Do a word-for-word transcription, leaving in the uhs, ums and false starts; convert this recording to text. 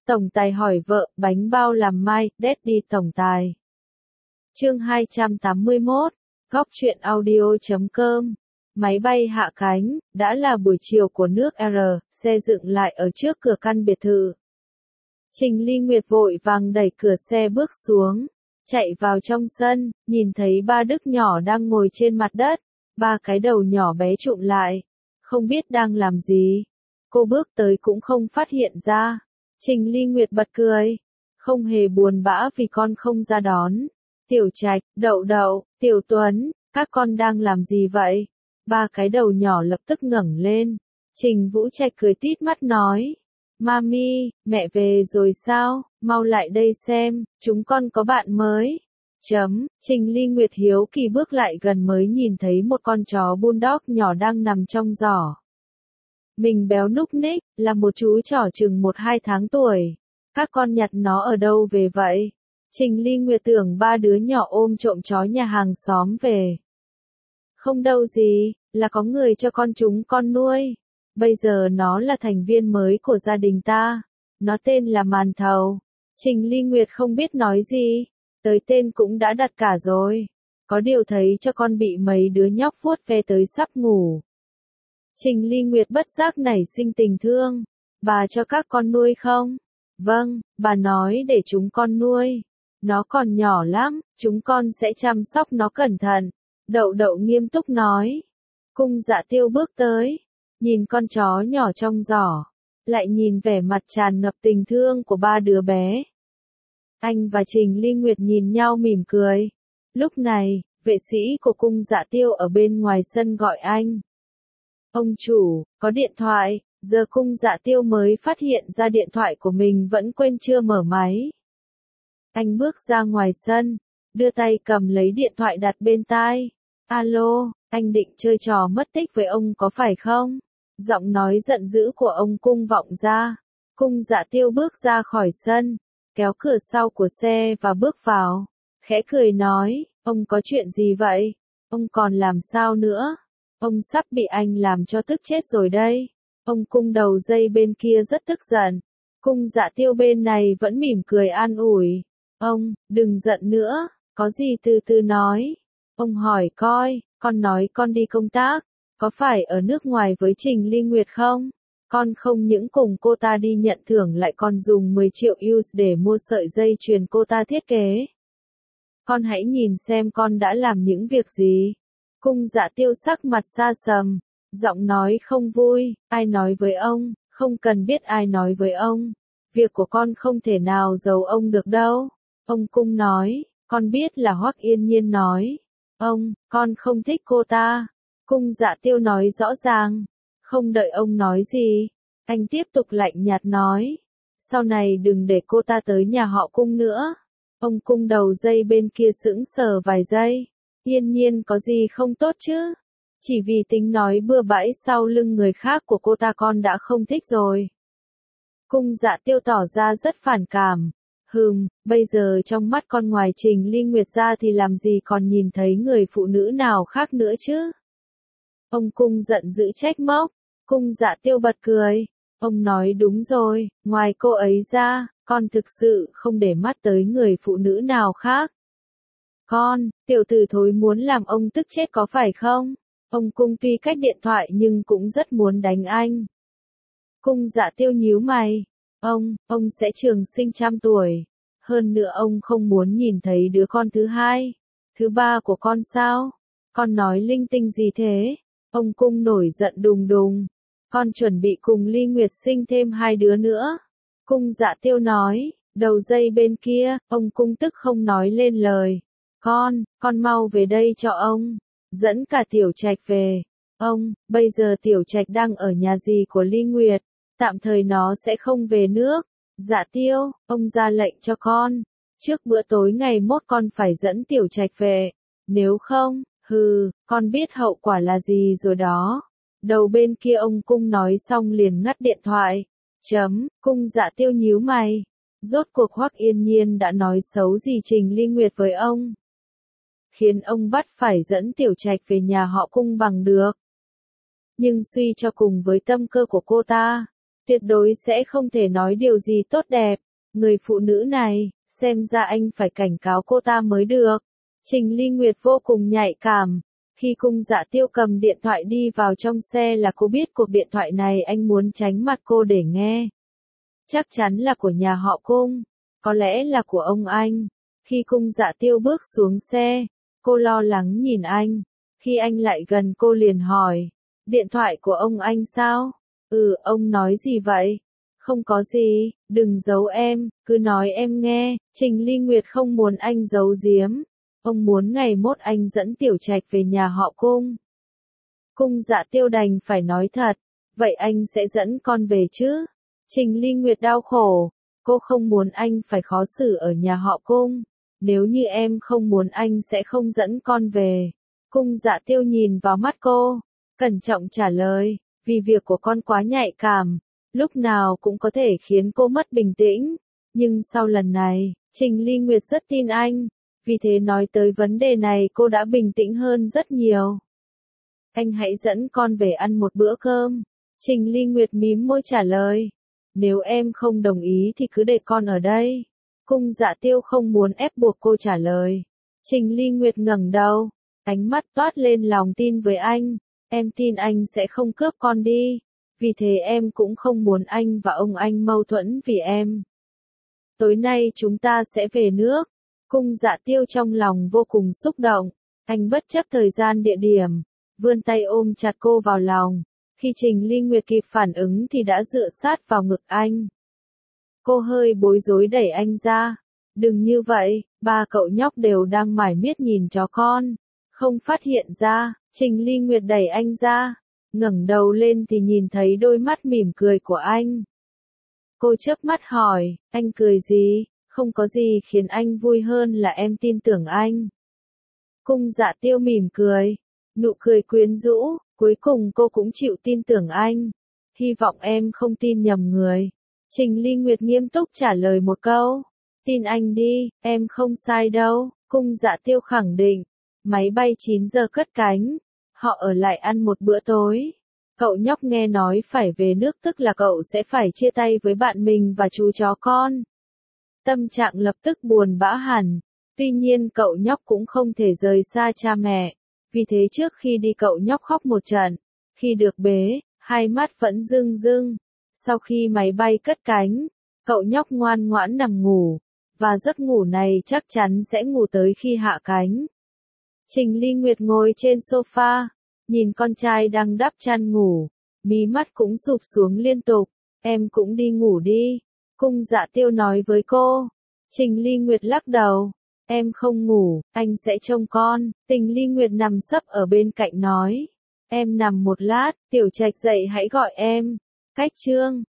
Tổng tài hỏi vợ, bánh bao làm mai, Daddy tổng tài. Chương hai trăm tám mươi mốt, Góc truyện audio chấm com. Máy bay hạ cánh, đã là buổi chiều của nước R, xe dựng lại ở trước cửa căn biệt thự. Trình Ly Nguyệt vội vàng đẩy cửa xe bước xuống, chạy vào trong sân, nhìn thấy ba Đức nhỏ đang ngồi trên mặt đất, ba cái đầu nhỏ bé trụm lại, không biết đang làm gì. Cô bước tới cũng không phát hiện ra. Trình Ly Nguyệt bật cười, không hề buồn bã vì con không ra đón. Tiểu Trạch, Đậu Đậu, Tiểu Tuấn, các con đang làm gì vậy? Ba cái đầu nhỏ lập tức ngẩng lên. Trình Vũ Trạch cười tít mắt nói, Mami, mẹ về rồi sao? Mau lại đây xem, chúng con có bạn mới. Chấm, Trình Ly Nguyệt hiếu kỳ bước lại gần mới nhìn thấy một con chó bulldog nhỏ đang nằm trong giỏ. Mình béo núc ních, là một chú trỏ chừng một hai tháng tuổi. Các con nhặt nó ở đâu về vậy? Trình Ly Nguyệt tưởng ba đứa nhỏ ôm trộm chó nhà hàng xóm về. Không đâu gì, là có người cho con chúng con nuôi. Bây giờ nó là thành viên mới của gia đình ta. Nó tên là Màn Thầu. Trình Ly Nguyệt không biết nói gì. Tới tên cũng đã đặt cả rồi. Có điều thấy cho con bị mấy đứa nhóc vuốt ve tới sắp ngủ. Trình Ly Nguyệt bất giác nảy sinh tình thương. Bà cho các con nuôi không? Vâng, bà nói để chúng con nuôi. Nó còn nhỏ lắm, chúng con sẽ chăm sóc nó cẩn thận. Đậu Đậu nghiêm túc nói. Cung Dạ Tiêu bước tới, nhìn con chó nhỏ trong giỏ, lại nhìn vẻ mặt tràn ngập tình thương của ba đứa bé. Anh và Trình Ly Nguyệt nhìn nhau mỉm cười. Lúc này, vệ sĩ của Cung Dạ Tiêu ở bên ngoài sân gọi anh. Ông chủ, có điện thoại. Giờ Cung Dạ Tiêu mới phát hiện ra điện thoại của mình vẫn quên chưa mở máy. Anh bước ra ngoài sân, đưa tay cầm lấy điện thoại đặt bên tai. Alo, anh định chơi trò mất tích với ông có phải không? Giọng nói giận dữ của ông Cung vọng ra. Cung Dạ Tiêu bước ra khỏi sân, kéo cửa sau của xe và bước vào. Khẽ cười nói, ông có chuyện gì vậy? Ông còn làm sao nữa? Ông sắp bị anh làm cho tức chết rồi đây. Ông Cung đầu dây bên kia rất tức giận. Cung Dạ Tiêu bên này vẫn mỉm cười an ủi. Ông, đừng giận nữa, có gì từ từ nói. Ông hỏi coi, con nói con đi công tác, có phải ở nước ngoài với Trình Ly Nguyệt không? Con không những cùng cô ta đi nhận thưởng lại còn dùng mười triệu u ét để mua sợi dây chuyền cô ta thiết kế. Con hãy nhìn xem con đã làm những việc gì. Cung Dạ Tiêu sắc mặt xa sầm, giọng nói không vui, ai nói với ông, không cần biết ai nói với ông. Việc của con không thể nào giấu ông được đâu. Ông Cung nói, con biết là Hoắc Yên Nhiên nói. Ông, con không thích cô ta. Cung Dạ Tiêu nói rõ ràng. Không đợi ông nói gì, anh tiếp tục lạnh nhạt nói. Sau này đừng để cô ta tới nhà họ Cung nữa. Ông Cung đầu dây bên kia sững sờ vài giây. Yên Nhiên có gì không tốt chứ? Chỉ vì tính nói bừa bãi sau lưng người khác của cô ta con đã không thích rồi. Cung Dạ Tiêu tỏ ra rất phản cảm. Hừm, bây giờ trong mắt con ngoài Trình Ly Nguyệt ra thì làm gì còn nhìn thấy người phụ nữ nào khác nữa chứ? Ông Cung giận dữ trách móc. Cung Dạ Tiêu bật cười. Ông nói đúng rồi, ngoài cô ấy ra, con thực sự không để mắt tới người phụ nữ nào khác. Con, tiểu tử thối muốn làm ông tức chết có phải không? Ông Cung tuy cách điện thoại nhưng cũng rất muốn đánh anh. Cung Dạ Tiêu nhíu mày. Ông, ông sẽ trường sinh trăm tuổi. Hơn nữa ông không muốn nhìn thấy đứa con thứ hai, thứ ba của con sao? Con nói linh tinh gì thế? Ông Cung nổi giận đùng đùng. Con chuẩn bị cùng Ly Nguyệt sinh thêm hai đứa nữa. Cung Dạ Tiêu nói, đầu dây bên kia, ông Cung tức không nói lên lời. Con, con mau về đây cho ông. Dẫn cả Tiểu Trạch về. Ông, bây giờ Tiểu Trạch đang ở nhà dì của Ly Nguyệt. Tạm thời nó sẽ không về nước. Dạ Tiêu, ông ra lệnh cho con. Trước bữa tối ngày mốt con phải dẫn Tiểu Trạch về. Nếu không, hừ, con biết hậu quả là gì rồi đó. Đầu bên kia ông Cung nói xong liền ngắt điện thoại. Chấm, Cung Dạ Tiêu nhíu mày. Rốt cuộc Hoắc Yên Nhiên đã nói xấu gì Trình Ly Nguyệt với ông, khiến ông bắt phải dẫn Tiểu Trạch về nhà họ Cung bằng được. Nhưng suy cho cùng với tâm cơ của cô ta, tuyệt đối sẽ không thể nói điều gì tốt đẹp. Người phụ nữ này, xem ra anh phải cảnh cáo cô ta mới được. Trình Ly Nguyệt vô cùng nhạy cảm. Khi Cung Dạ Tiêu cầm điện thoại đi vào trong xe là cô biết cuộc điện thoại này anh muốn tránh mặt cô để nghe. Chắc chắn là của nhà họ Cung, có lẽ là của ông anh. Khi Cung Dạ Tiêu bước xuống xe, cô lo lắng nhìn anh. Khi anh lại gần cô liền hỏi, điện thoại của ông anh sao? Ừ, ông nói gì vậy? Không có gì, đừng giấu em, cứ nói em nghe. Trình Ly Nguyệt không muốn anh giấu giếm. Ông muốn ngày mốt anh dẫn Tiểu Trạch về nhà họ Cung. Cung Dạ Tiêu đành phải nói thật, vậy anh sẽ dẫn con về chứ? Trình Ly Nguyệt đau khổ, cô không muốn anh phải khó xử ở nhà họ Cung. Nếu như em không muốn anh sẽ không dẫn con về. Cung Dạ Tiêu nhìn vào mắt cô, cẩn trọng trả lời, vì việc của con quá nhạy cảm, lúc nào cũng có thể khiến cô mất bình tĩnh. Nhưng sau lần này, Trình Ly Nguyệt rất tin anh, vì thế nói tới vấn đề này cô đã bình tĩnh hơn rất nhiều. Anh hãy dẫn con về ăn một bữa cơm. Trình Ly Nguyệt mím môi trả lời, nếu em không đồng ý thì cứ để con ở đây. Cung Dạ Tiêu không muốn ép buộc cô trả lời. Trình Ly Nguyệt ngẩng đầu, ánh mắt toát lên lòng tin với anh. Em tin anh sẽ không cướp con đi. Vì thế em cũng không muốn anh và ông anh mâu thuẫn vì em. Tối nay chúng ta sẽ về nước. Cung Dạ Tiêu trong lòng vô cùng xúc động. Anh bất chấp thời gian địa điểm, vươn tay ôm chặt cô vào lòng. Khi Trình Ly Nguyệt kịp phản ứng thì đã dựa sát vào ngực anh. Cô hơi bối rối đẩy anh ra. Đừng như vậy, ba cậu nhóc đều đang mải miết nhìn chó con. Không phát hiện ra, Trình Ly Nguyệt đẩy anh ra. Ngẩng đầu lên thì nhìn thấy đôi mắt mỉm cười của anh. Cô chớp mắt hỏi, anh cười gì? Không có gì khiến anh vui hơn là em tin tưởng anh. Cung Dạ Tiêu mỉm cười, nụ cười quyến rũ, cuối cùng cô cũng chịu tin tưởng anh. Hy vọng em không tin nhầm người. Trình Ly Nguyệt nghiêm túc trả lời một câu. Tin anh đi, em không sai đâu. Cung Dạ Tiêu khẳng định. Máy bay chín giờ cất cánh. Họ ở lại ăn một bữa tối. Cậu nhóc nghe nói phải về nước tức là cậu sẽ phải chia tay với bạn mình và chú chó con. Tâm trạng lập tức buồn bã hẳn. Tuy nhiên cậu nhóc cũng không thể rời xa cha mẹ. Vì thế trước khi đi cậu nhóc khóc một trận. Khi được bế, hai mắt vẫn rưng rưng. Sau khi máy bay cất cánh, cậu nhóc ngoan ngoãn nằm ngủ. Và giấc ngủ này chắc chắn sẽ ngủ tới khi hạ cánh. Trình Ly Nguyệt ngồi trên sofa, nhìn con trai đang đắp chăn ngủ. Mí mắt cũng sụp xuống liên tục. Em cũng đi ngủ đi. Cung Dạ Tiêu nói với cô. Trình Ly Nguyệt lắc đầu. Em không ngủ, anh sẽ trông con. Trình Ly Nguyệt nằm sấp ở bên cạnh nói. Em nằm một lát, Tiểu Trạch dậy hãy gọi em. Cách chương